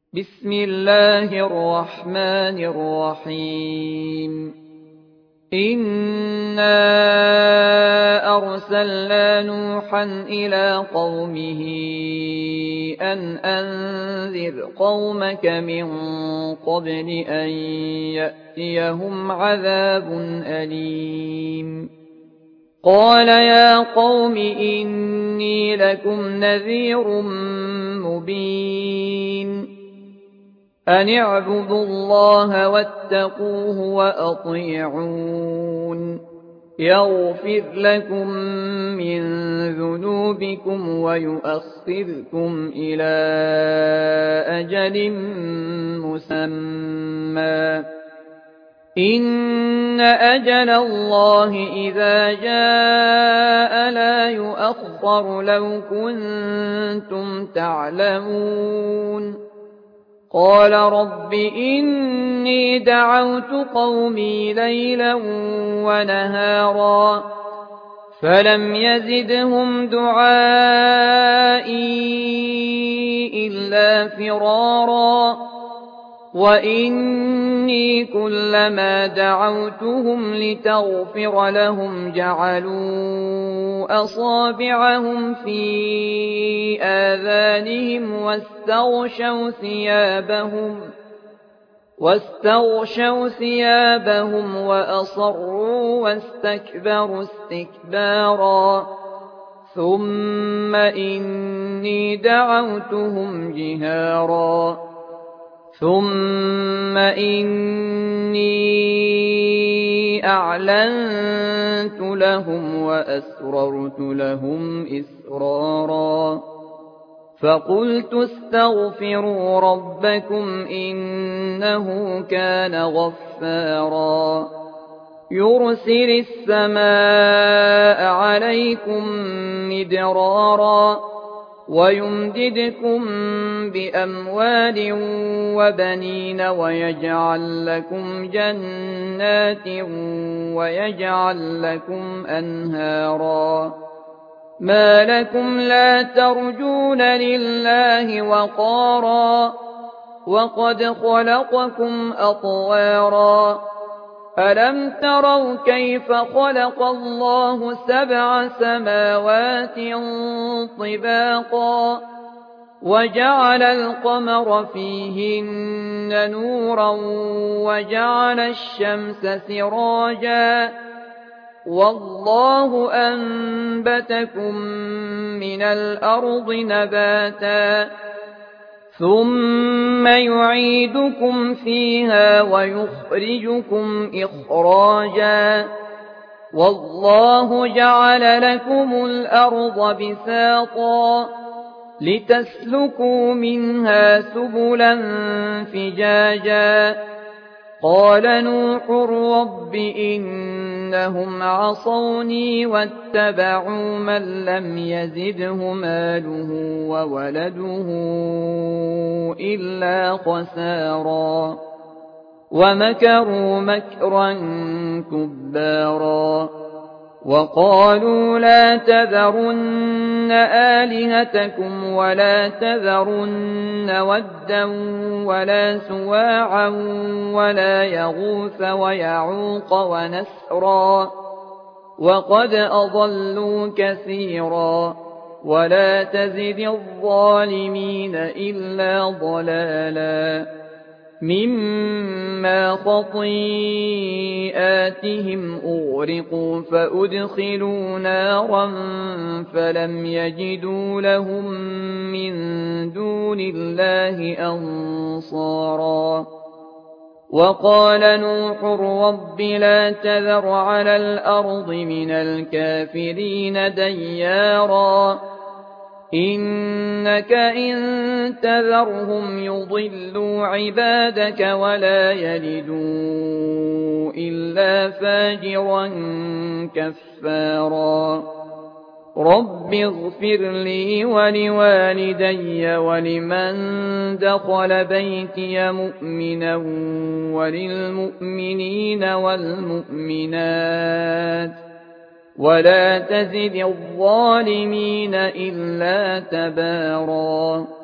بسم الله الرحمن الرحيم إنا أرسلنا نوحا إلى قومه أن أنذر قومك من قبل أن يأتيهم عذاب أليم قال يا قوم إني لكم نذير مبين أن اعبدوا الله واتقوه وأطيعون يغفر لكم من ذنوبكم ويؤخركم إلى أجل مسمى إن أجل الله إذا جاء لا يؤخر لو كنتم تعلمون قال رب إني دعوت قومي ليلا ونهارا فلم يزدهم دعائي إلا فرارا وإني كلما دعوتهم لتغفر لهم جعلوا أصابعهم في آذانهم واستغشوا ثيابهم وأصروا واستكبروا استكبارا ثم إني دعوتهم جهارا ثم إني أعلنت لهم وأسررت لهم إسرارا فقلت استغفروا ربكم إنه كان غفارا يرسل السماء عليكم مدرارا ويمددكم بأموال وبنين ويجعل لكم جنات ويجعل لكم أنهارا ما لكم لا ترجون لله وقارا وقد خلقكم أطوارا ألم تروا كيف خلق الله 7 سماوات طباقا وجعل القمر فيهن نورا وجعل الشمس سراجا والله أنبتكم من الأرض نباتا ثم يعيدكم فيها ويخرجكم إخراجا والله جعل لكم الأرض بساطا لتسلكوا منها سبلا فجاجا قال نوح رب إنهم عصوني واتبعوا من لم يزده ماله وولده إلا خسارا ومكروا مكرا كبارا وقالوا لا تذرن آلهتكم ولا تذرن ودا ولا سواعا ولا يغوث ويعوق ونسرا وقد أضلوا كثيرا ولا تزد الظالمين إلا ضلالا مما خطيئاتهم أغرقوا فأدخلوا نارا فلم يجدوا لهم من دون الله أنصارا وقال نوح رب لا تذر على الأرض من الكافرين ديارا إنك إن تذرهم يضلوا عبادك ولا يلدوا إلا فاجرا كفارا رب اغفر لي ولوالدي ولمن دخل بيتي مؤمنا وللمؤمنين والمؤمنات ولا تزد الظالمين إلا تبارا